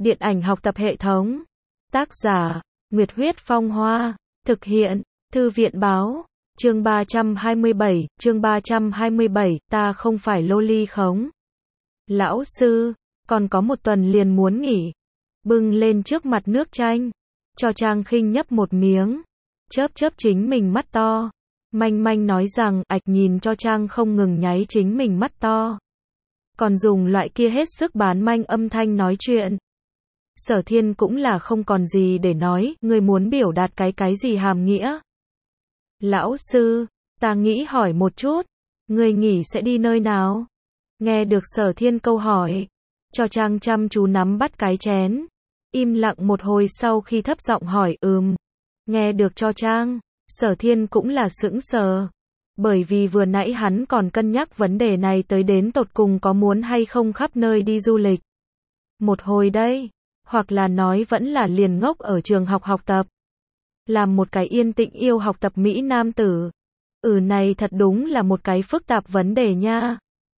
Điện ảnh học tập hệ thống. Tác giả, Nguyệt Huyết Phong Hoa. Thực hiện, Thư viện Báo. Chương 327, ta không phải loli khống. Lão sư, còn có một tuần liền muốn nghỉ. Bưng lên trước mặt nước chanh. Cho Trang Khinh nhấp một miếng. Chớp chính mình mắt to. Manh manh nói rằng, ạch nhìn cho Trang không ngừng nháy chính mình mắt to. Còn dùng loại kia hết sức bán manh âm thanh nói chuyện. Sở Thiên cũng là không còn gì để nói, ngươi muốn biểu đạt cái gì hàm nghĩa. Lão sư, ta nghĩ hỏi một chút, ngươi nghỉ sẽ đi nơi nào? Nghe được Sở Thiên câu hỏi, cho Trang chăm chú nắm bắt cái chén. Im lặng một hồi sau khi thấp giọng hỏi Nghe được cho Trang, Sở Thiên cũng là sững sờ. Bởi vì vừa nãy hắn còn cân nhắc vấn đề này tới đến tột cùng có muốn hay không khắp nơi đi du lịch. Một hồi đây, hoặc là nói vẫn là liền ngốc ở trường học học tập. Làm một cái yên tĩnh yêu học tập Mỹ nam tử. Này thật đúng là một cái phức tạp vấn đề nha.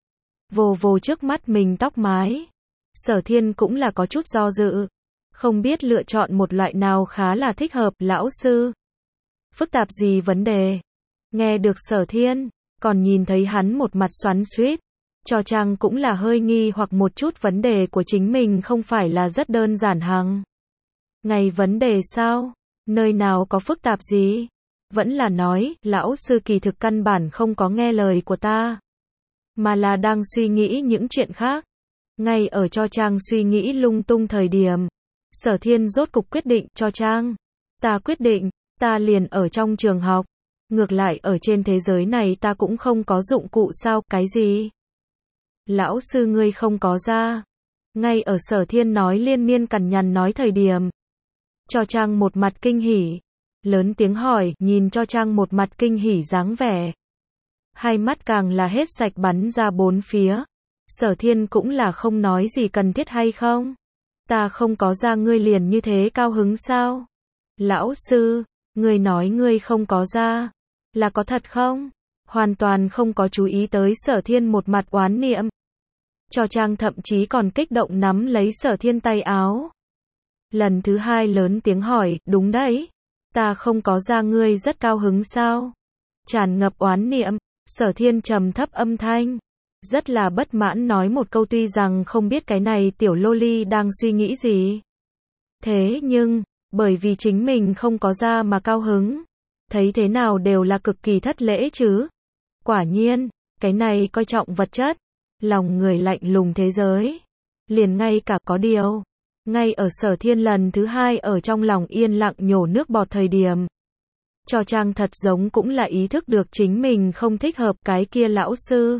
Vồ trước mắt mình tóc mái. Sở Thiên cũng là có chút do dự. Không biết lựa chọn một loại nào khá là thích hợp, lão sư. Phức tạp gì vấn đề? Nghe được Sở Thiên, còn nhìn thấy hắn một mặt xoắn xuýt. Cho Trang cũng là hơi nghi hoặc một chút vấn đề của chính mình không phải là rất đơn giản hằng. Ngày vấn đề sao? Nơi nào có phức tạp gì? Vẫn là nói, lão sư kỳ thực căn bản không có nghe lời của ta. Mà là đang suy nghĩ những chuyện khác. Ngay ở cho Trang suy nghĩ lung tung thời điểm. Sở Thiên rốt cục quyết định cho Trang. Ta quyết định, ta liền ở trong trường học. Ngược lại ở trên thế giới này ta cũng không có dụng cụ sao, cái gì? Lão sư ngươi không có ra. Ngay ở Sở Thiên nói liên miên cằn nhằn nói thời điểm. Cho Trang một mặt kinh hỉ. Lớn tiếng hỏi, nhìn cho Trang một mặt kinh hỉ dáng vẻ. Hai mắt càng là hết sạch bắn ra bốn phía. Sở Thiên cũng là không nói gì cần thiết hay không. Ta không có ra ngươi liền như thế cao hứng sao? Lão sư, ngươi nói ngươi không có ra. Là có thật không? Hoàn toàn không có chú ý tới Sở Thiên một mặt oán niệm. Cho Trang thậm chí còn kích động nắm lấy Sở Thiên tay áo. Lần thứ hai lớn tiếng hỏi, đúng đấy. Ta không có ra ngươi rất cao hứng sao? Tràn ngập oán niệm, Sở Thiên trầm thấp âm thanh. Rất là bất mãn nói một câu tuy rằng không biết cái này tiểu loli đang suy nghĩ gì. Thế nhưng, bởi vì chính mình không có ra mà cao hứng. Thấy thế nào đều là cực kỳ thất lễ chứ. Quả nhiên, cái này coi trọng vật chất. Lòng người lạnh lùng thế giới. Liền ngay cả có điều. Ngay ở Sở Thiên lần thứ hai ở trong lòng yên lặng nhổ nước bọt thời điểm. Cho Trang thật giống cũng là ý thức được chính mình không thích hợp cái kia lão sư.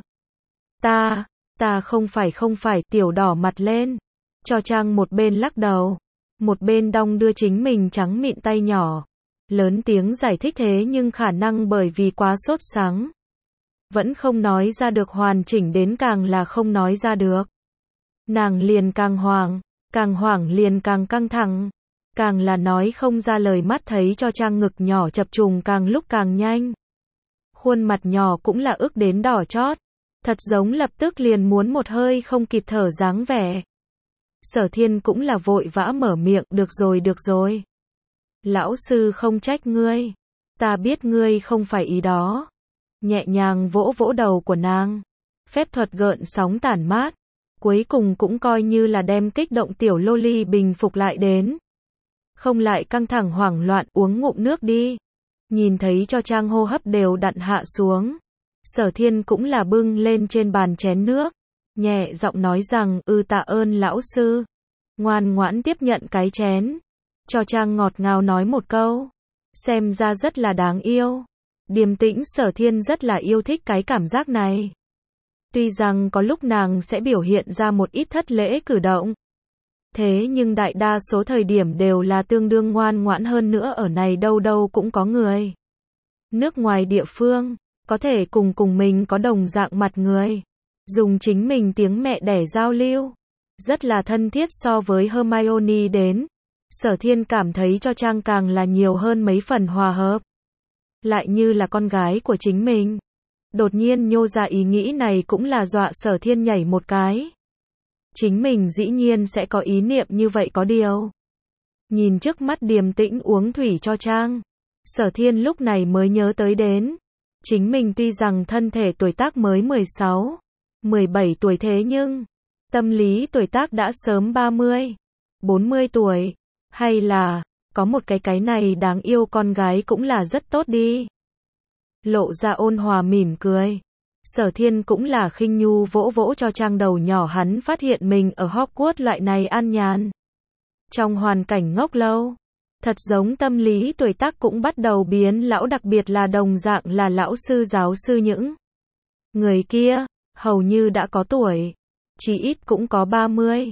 Ta không phải tiểu đỏ mặt lên. Cho Trang một bên lắc đầu. Một bên đong đưa chính mình trắng mịn tay nhỏ. Lớn tiếng giải thích thế nhưng khả năng bởi vì quá sốt sắng. Vẫn không nói ra được hoàn chỉnh đến càng là không nói ra được. Nàng liền càng hoảng liền càng căng thẳng. Càng là nói không ra lời mắt thấy cho Trang ngực nhỏ chập trùng càng lúc càng nhanh. Khuôn mặt nhỏ cũng là ức đến đỏ chót. Thật giống lập tức liền muốn một hơi không kịp thở dáng vẻ. Sở Thiên cũng là vội vã mở miệng, được rồi. Lão sư không trách ngươi. Ta biết ngươi không phải ý đó. Nhẹ nhàng vỗ đầu của nàng. Phép thuật gợn sóng tản mát. Cuối cùng cũng coi như là đem kích động tiểu loli bình phục lại đến. Không lại căng thẳng hoảng loạn, uống ngụm nước đi. Nhìn thấy cho Trang hô hấp đều đặn hạ xuống. Sở Thiên cũng là bưng lên trên bàn chén nước. Nhẹ giọng nói rằng, tạ ơn lão sư. Ngoan ngoãn tiếp nhận cái chén. Cho Trang ngọt ngào nói một câu. Xem ra rất là đáng yêu. Điềm tĩnh Sở Thiên rất là yêu thích cái cảm giác này. Tuy rằng có lúc nàng sẽ biểu hiện ra một ít thất lễ cử động. Thế nhưng đại đa số thời điểm đều là tương đương ngoan ngoãn hơn nữa ở này đâu cũng có người. Nước ngoài địa phương, có thể cùng mình có đồng dạng mặt người. Dùng chính mình tiếng mẹ đẻ giao lưu. Rất là thân thiết so với Hermione đến. Sở Thiên cảm thấy cho Trang càng là nhiều hơn mấy phần hòa hợp. Lại như là con gái của chính mình. Đột nhiên nhô ra ý nghĩ này cũng là dọa Sở Thiên nhảy một cái. chính mình dĩ nhiên sẽ có ý niệm như vậy có điều. Nhìn trước mắt điềm tĩnh uống thủy cho Trang, Sở Thiên lúc này mới nhớ tới đến. Chính mình tuy rằng thân thể tuổi tác mới 16, 17 tuổi thế nhưng, tâm lý tuổi tác đã sớm 30, 40 tuổi. Hay là, có một cái này đáng yêu con gái cũng là rất tốt đi. Lộ ra ôn hòa mỉm cười. Sở Thiên cũng là khinh nhu vỗ vỗ cho Trang đầu nhỏ, hắn phát hiện mình ở Hogwarts loại này an nhàn. Trong hoàn cảnh ngốc lâu, thật giống tâm lý tuổi tác cũng bắt đầu biến lão, đặc biệt là đồng dạng là lão sư giáo sư những người kia, hầu như đã có tuổi, chỉ ít cũng có 30,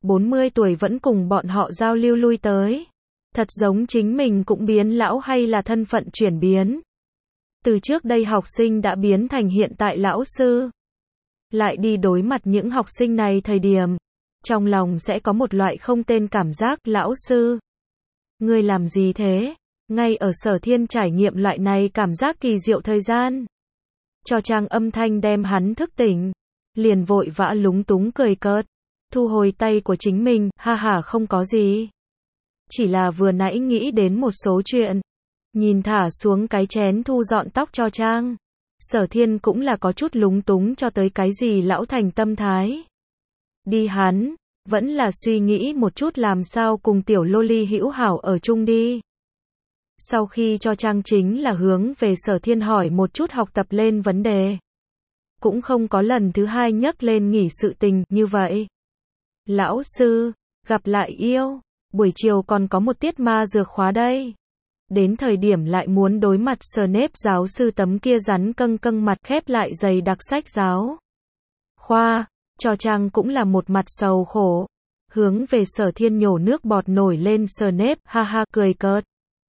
40 tuổi vẫn cùng bọn họ giao lưu lui tới. Thật giống chính mình cũng biến lão hay là thân phận chuyển biến. Từ trước đây học sinh đã biến thành hiện tại lão sư. Lại đi đối mặt những học sinh này thời điểm, trong lòng sẽ có một loại không tên cảm giác, lão sư. Ngươi làm gì thế? Ngay ở Sở Thiên trải nghiệm loại này cảm giác kỳ diệu thời gian. Cho Trang âm thanh đem hắn thức tỉnh. Liền vội vã lúng túng cười cợt. Thu hồi tay của chính mình, ha ha không có gì. Chỉ là vừa nãy nghĩ đến một số chuyện. Nhìn thả xuống cái chén thu dọn tóc cho Trang. Sở Thiên cũng là có chút lúng túng cho tới cái gì lão thành tâm thái. Đi hắn, vẫn là suy nghĩ một chút làm sao cùng tiểu loli hữu hảo ở chung đi. Sau khi cho Trang chính là hướng về Sở Thiên hỏi một chút học tập lên vấn đề. Cũng không có lần thứ hai nhắc lên nghỉ sự tình như vậy. Lão sư, gặp lại yêu, buổi chiều còn có một tiết ma dược khóa đây. Đến thời điểm lại muốn đối mặt Snape giáo sư tấm kia rắn căng căng mặt khép lại dày đặc sách giáo khoa, cho Trang cũng là một mặt sầu khổ. Hướng về Sở Thiên nhổ nước bọt nổi lên Snape, ha ha cười cợt.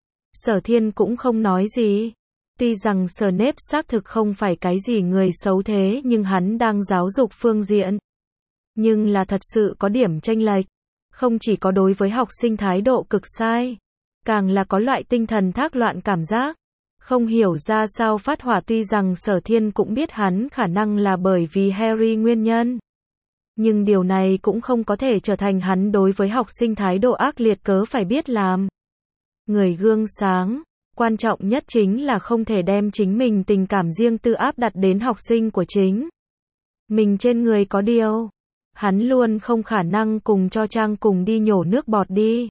Sở Thiên cũng không nói gì. Tuy rằng Snape xác thực không phải cái gì người xấu thế nhưng hắn đang giáo dục phương diện. Nhưng là thật sự có điểm chênh lệch. Không chỉ có đối với học sinh thái độ cực sai. Càng là có loại tinh thần thác loạn cảm giác. Không hiểu ra sao phát hỏa, tuy rằng Sở Thiên cũng biết hắn khả năng là bởi vì Harry nguyên nhân. Nhưng điều này cũng không có thể trở thành hắn đối với học sinh thái độ ác liệt cớ phải biết làm. Người gương sáng, quan trọng nhất chính là không thể đem chính mình tình cảm riêng tư áp đặt đến học sinh của chính mình trên người, có điều. Hắn luôn không khả năng cùng cho Trang cùng đi nhổ nước bọt đi.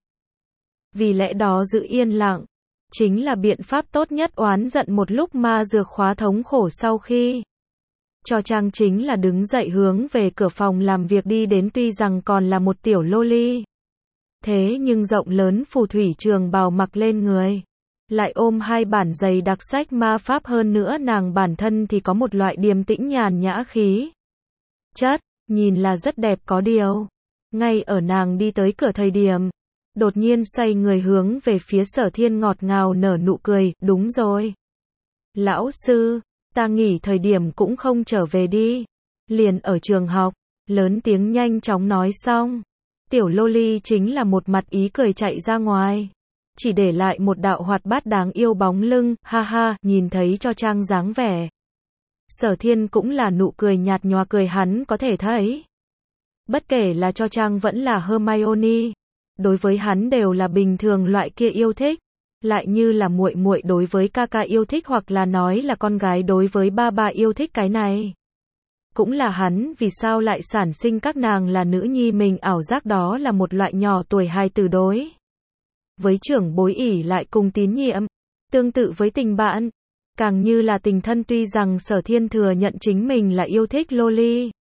Vì lẽ đó giữ yên lặng, chính là biện pháp tốt nhất. Oán giận một lúc ma dược khóa thống khổ sau khi cho Trang chính là đứng dậy hướng về cửa phòng làm việc đi đến, tuy rằng còn là một tiểu loli. Thế nhưng rộng lớn phù thủy trường bào mặc lên người. Lại ôm hai bản dày đặc sách ma pháp, hơn nữa nàng bản thân thì có một loại điềm tĩnh nhàn nhã khí chất, nhìn là rất đẹp có điều. Ngay ở nàng đi tới cửa thời điểm, đột nhiên xoay người hướng về phía Sở Thiên ngọt ngào nở nụ cười, đúng rồi. Lão sư, ta nghỉ thời điểm cũng không trở về đi. Liền ở trường học, lớn tiếng nhanh chóng nói xong. Tiểu loli chính là một mặt ý cười chạy ra ngoài. Chỉ để lại một đạo hoạt bát đáng yêu bóng lưng, ha ha, nhìn thấy cho Trang dáng vẻ. Sở Thiên cũng là nụ cười nhạt nhòa cười, hắn có thể thấy. Bất kể là cho Trang vẫn là Hermione, đối với hắn đều là bình thường loại kia yêu thích. Lại như là muội muội đối với ca ca yêu thích, hoặc là nói là con gái đối với ba ba yêu thích, cái này. Cũng là hắn vì sao lại sản sinh các nàng là nữ nhi mình ảo giác, đó là một loại nhỏ tuổi hài tử đối với trưởng bối ỷ lại cùng tín nhiệm, tương tự với tình bạn, càng như là tình thân. Tuy rằng Sở Thiên thừa nhận chính mình là yêu thích loli.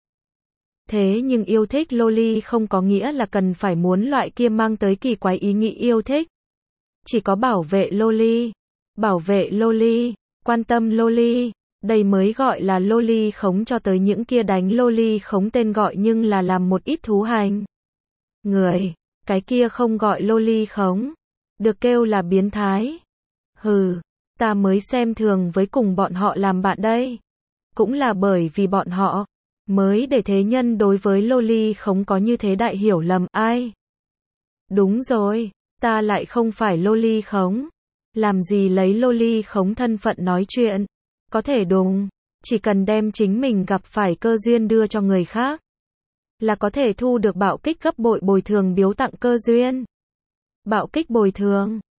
Thế nhưng yêu thích loli không có nghĩa là cần phải muốn loại kia mang tới kỳ quái ý nghĩ yêu thích. Chỉ có bảo vệ loli, quan tâm loli, đây mới gọi là loli khống, cho tới những kia đánh loli khống tên gọi nhưng là làm một ít thú hành người, cái kia không gọi loli khống, được kêu là biến thái. Hừ, ta mới xem thường với cùng bọn họ làm bạn đây. Cũng là bởi vì bọn họ mới để thế nhân đối với loli khống có như thế đại hiểu lầm. Ai? Đúng rồi, ta lại không phải loli khống. Làm gì lấy loli khống thân phận nói chuyện? Có thể đúng, chỉ cần đem chính mình gặp phải cơ duyên đưa cho người khác. là có thể thu được bạo kích gấp bội bồi thường biếu tặng cơ duyên. Bạo kích bồi thường